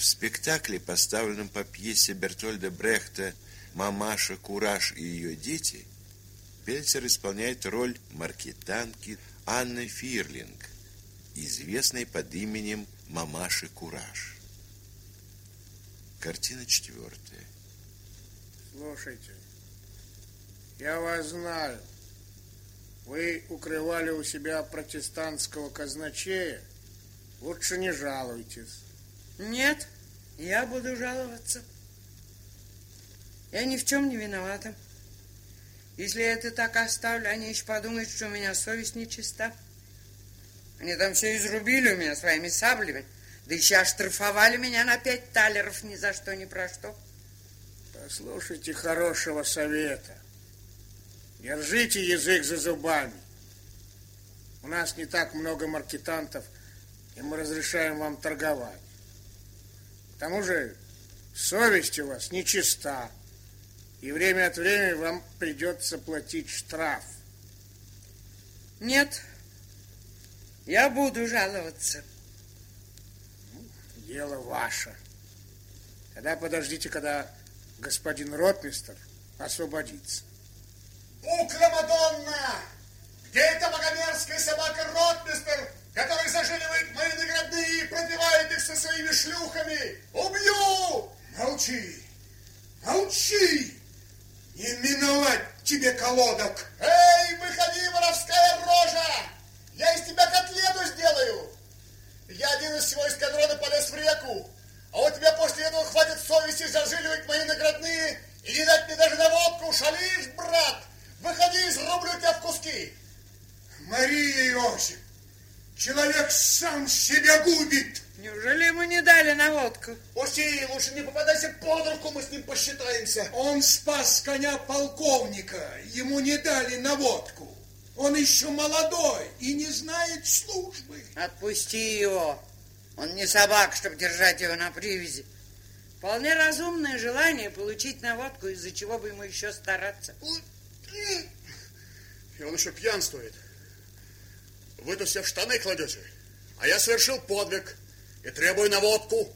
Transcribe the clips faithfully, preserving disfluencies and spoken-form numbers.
спектакле, поставленном по пьесе Бертольда Брехта «Мамаша Кураж и ее дети», Пельцер исполняет роль маркетанки Анны Фирлинг, известной под именем Мамаши Кураж. Картина четвертая. Слушайте, я вас знаю. Вы укрывали у себя протестантского казначея. Лучше не жалуйтесь. Нет, я буду жаловаться. Я ни в чем не виновата. Если я это так оставлю, они еще подумают, что у меня совесть нечиста. Они там все изрубили у меня своими саблями, да еще оштрафовали меня на пять талеров ни за что, ни про что. Послушайте хорошего совета. Держите язык за зубами. У нас не так много маркетантов, и мы разрешаем вам торговать. К тому же совесть у вас нечиста, и время от времени вам придется платить штраф. Нет, я буду жаловаться. Дело ваше. Тогда подождите, когда господин ротмистр освободится. Букла Мадонна! Где эта богомерзкая собака ротмистр, который зажиливает мои наградные и пропивает их со своими шлюхами? Убью! Молчи! Молчи! Не миновать тебе колодок! Эй, выходи, воровская рожа! Я из тебя котлету сделаю! Я один из всего эскадрона полез в реку, а у тебя после этого хватит совести зажиливать мои наградные и не дать мне даже на водку. Шалишь, брат? Выходи, изрублю тебя в куски. Мария Иосиф, человек сам себя губит. Неужели ему не дали на водку? Пусти, лучше не попадайся под руку, мы с ним посчитаемся. Он спас коня полковника, ему не дали на водку. Он еще молодой и не знает службы. Отпусти его. Он не собака, чтобы держать его на привязи. Вполне разумное желание получить наводку, из-за чего бы ему еще стараться. И он еще пьянствует. Вы-то все в штаны кладете, а я совершил подвиг и требую наводку.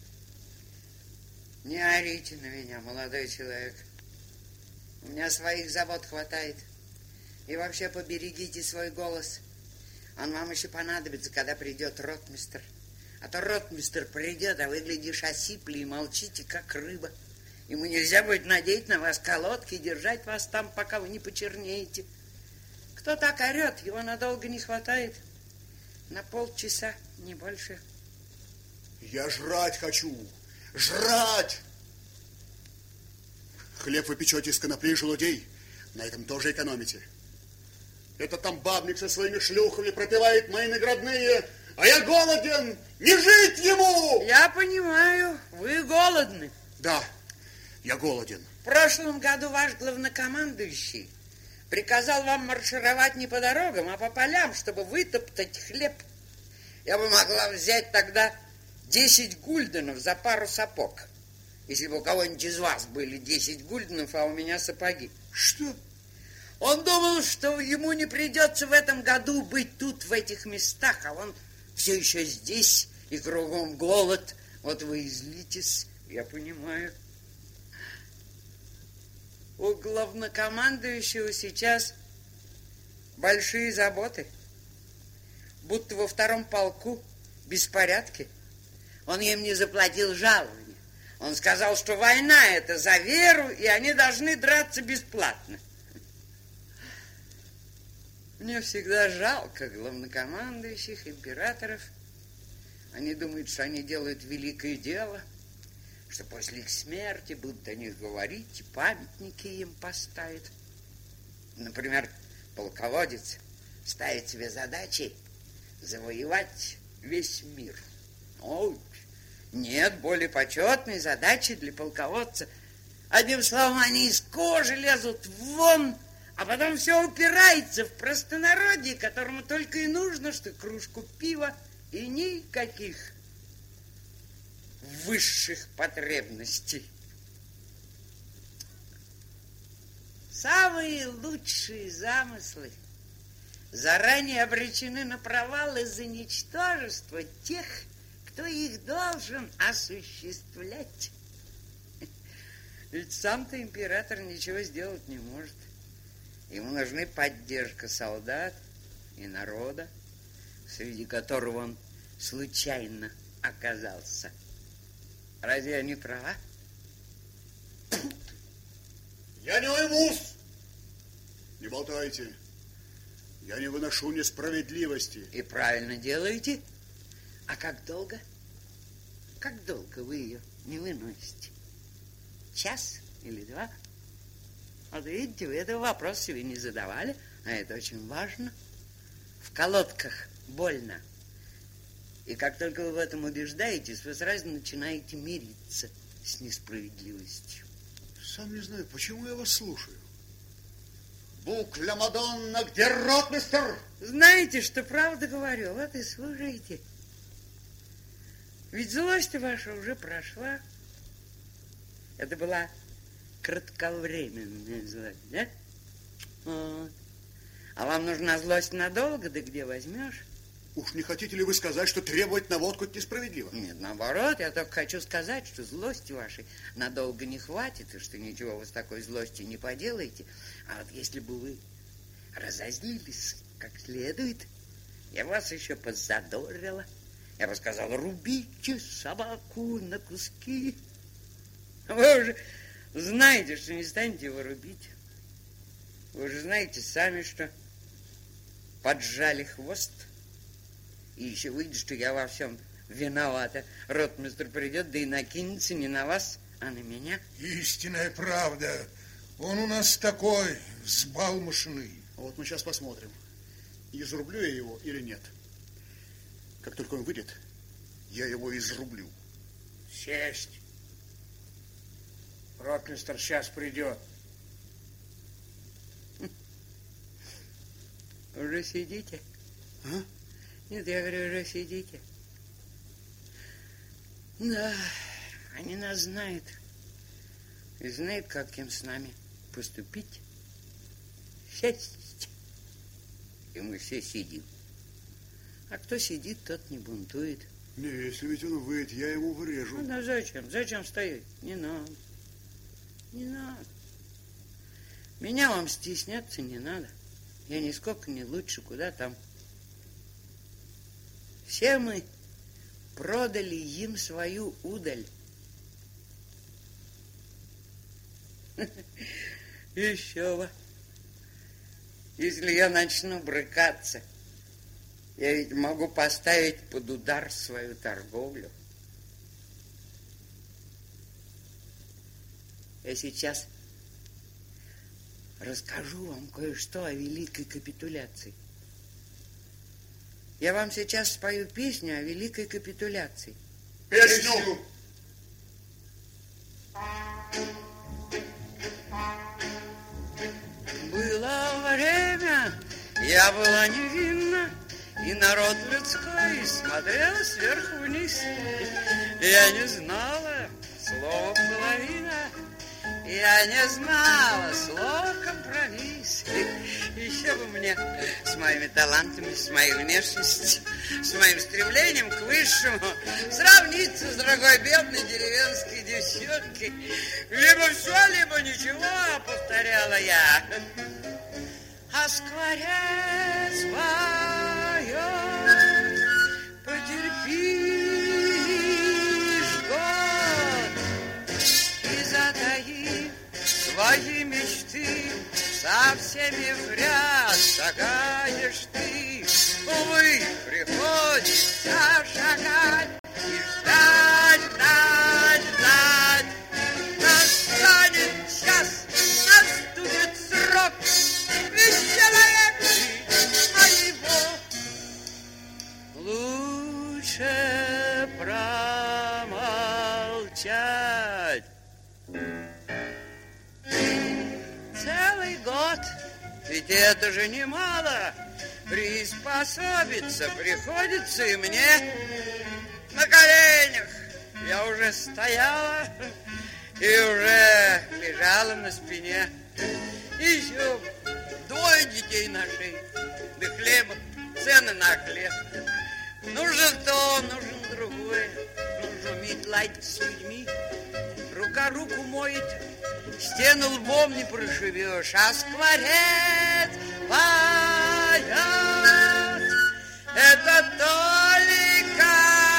Не орите на меня, молодой человек. У меня своих забот хватает. И вообще поберегите свой голос. Он вам еще понадобится, когда придет ротмистр. А то ротмистр придет, а вы, глядишь, осипли и молчите, как рыба. Ему нельзя будет надеть на вас колодки и держать вас там, пока вы не почернеете. Кто так орет, его надолго не хватает. На полчаса, не больше. Я жрать хочу. Жрать! Хлеб вы печете из конопли и желудей. На этом тоже экономите. Это там бабник со своими шлюхами пропивает мои наградные, а я голоден, не жить ему! Я понимаю, вы голодны. Да, я голоден. В прошлом году ваш главнокомандующий приказал вам маршировать не по дорогам, а по полям, чтобы вытоптать хлеб. Я бы могла взять тогда десять гульденов за пару сапог, если бы у кого-нибудь из вас были десять гульденов, а у меня сапоги. Что? Он думал, что ему не придется в этом году быть тут, в этих местах, а он все еще здесь, и кругом голод. Вот вы и злитесь, я понимаю. У главнокомандующего сейчас большие заботы. Будто во втором полку беспорядки. Он им не заплатил жалования. Он сказал, что война — это за веру, и они должны драться бесплатно. Мне всегда жалко главнокомандующих, императоров. Они думают, что они делают великое дело, что после их смерти будут о них говорить, и памятники им поставят. Например, полководец ставит себе задачей завоевать весь мир. Ой, нет более почетной задачи для полководца. Одним словом, они из кожи лезут вон, а потом все упирается в простонародье, которому только и нужно, что кружку пива и никаких высших потребностей. Самые лучшие замыслы заранее обречены на провал из-за ничтожества тех, кто их должен осуществлять. Ведь сам-то император ничего сделать не может. Ему нужны поддержка солдат и народа, среди которого он случайно оказался. Разве я не права? Я не уймусь. Не болтайте. Я не выношу несправедливости. И правильно делаете. А как долго? Как долго вы ее не выносите? Час или два? Вот видите, вы этого вопроса себе не задавали, а это очень важно. В колодках больно. И как только вы в этом убеждаетесь, вы сразу начинаете мириться с несправедливостью. Сам не знаю, почему я вас слушаю. Букля Мадонна, где ротмистр? Знаете, что правда говорю, вот и слушайте. Ведь злость ваша уже прошла. Это была кратковременная злость, да? Вот. А вам нужна злость надолго, да где возьмешь? Уж не хотите ли вы сказать, что требовать наводку это несправедливо? Нет, наоборот, я только хочу сказать, что злости вашей надолго не хватит, и что ничего вы с такой злостью не поделаете. А вот если бы вы разозлились как следует, я вас еще подзадорила. Я бы сказала, рубите собаку на куски. Вы уже знаете, что не станете его рубить. Вы уже знаете сами, что поджали хвост. И еще выйдет, что я во всем виновата. Ротмистр придет, да и накинется не на вас, а на меня. Истинная правда. Он у нас такой, взбалмошный. Вот мы сейчас посмотрим, изрублю я его или нет. Как только он выйдет, я его изрублю. Сесть. Ротмистр сейчас придет. Уже сидите? А? Нет, я говорю, уже сидите. Да, они нас знают. И знают, как им с нами поступить. Сесть. И мы все сидим. А кто сидит, тот не бунтует. Не, если ведь он выйдет, я ему врежу. Ну, да зачем? Зачем стоять? Не надо. Не надо. Меня вам стесняться не надо. Я нисколько не лучше, куда там. Все мы продали им свою удаль. Еще бы. Если я начну брыкаться, я ведь могу поставить под удар свою торговлю. Я сейчас расскажу вам кое-что о великой капитуляции. Я вам сейчас спою песню о великой капитуляции. Песню! Было время, я была невинна, и народ людской смотрел сверху вниз. Я не знала слова половина, я не знала слова компромисс. Еще бы мне с моими талантами, с моей внешностью, с моим стремлением к высшему сравниться с дорогой бедной деревенской девчонкой. Либо все, либо ничего, повторяла я. А скворец поет, потерпи лишь год и затаи свои мечты, со всеми в ряд шагаешь ты. Увы, приходится шагать и ждать, ждать, ждать. Настанет час, наступит срок, ведь человек ты, а его лучше промолчать. Целый год, ведь это же немало. Приспособиться приходится и мне. На коленях я уже стояла и уже лежала на спине. Еще двое детей на шее, да хлеба, цены на хлеб. Нужен то, нужен другой. ладить с людьми. Рука руку моет, стену лбом не прошибешь, а скворец поет. Это только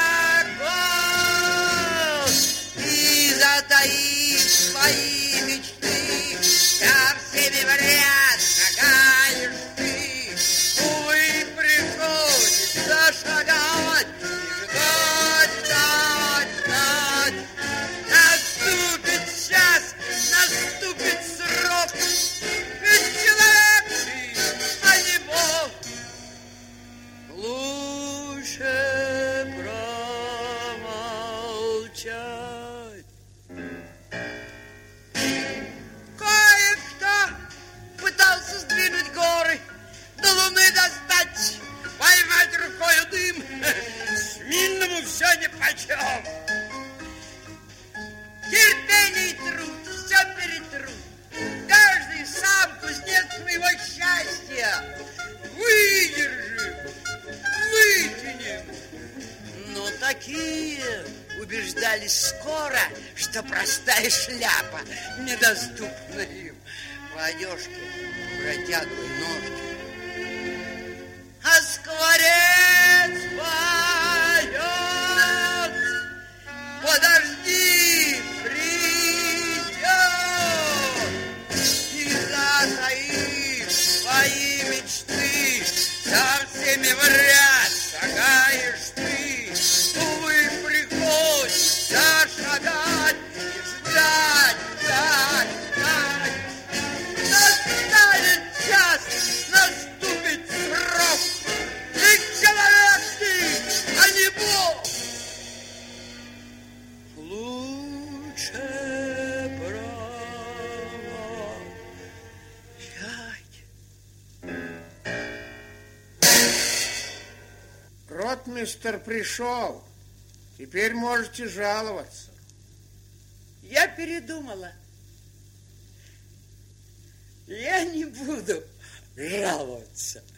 гол, и затаив свои мечты, я всеми в ряд шагаешь ты. Увы, приходится шагать и ждать, ждать, ждать. Наступит час, наступит срок, ведь человек ты, а не Бог. Лучше промолчать. Кое-кто пытался сдвинуть горы, до луны достать, поймать рукою дым. Сминному все нипочем. Терпение и труд, все перетрут. Каждый сам кузнец своего счастья. Выдержим, вытянем. Но такие убеждались скоро, что простая шляпа недоступна им. По одежке протягивай ножки. А скворец поет, подожди, придет. И затаив свои мечты, за всеми в ряд шагаешь ты. Увы, приходится шагать и ждать, ждать, ждать. Настанет час, наступит срок, ведь человек ты, а не Бог. Лучше промолчать. Ротмистр пришел. Теперь можете жаловаться. Я передумала. Я не буду жаловаться.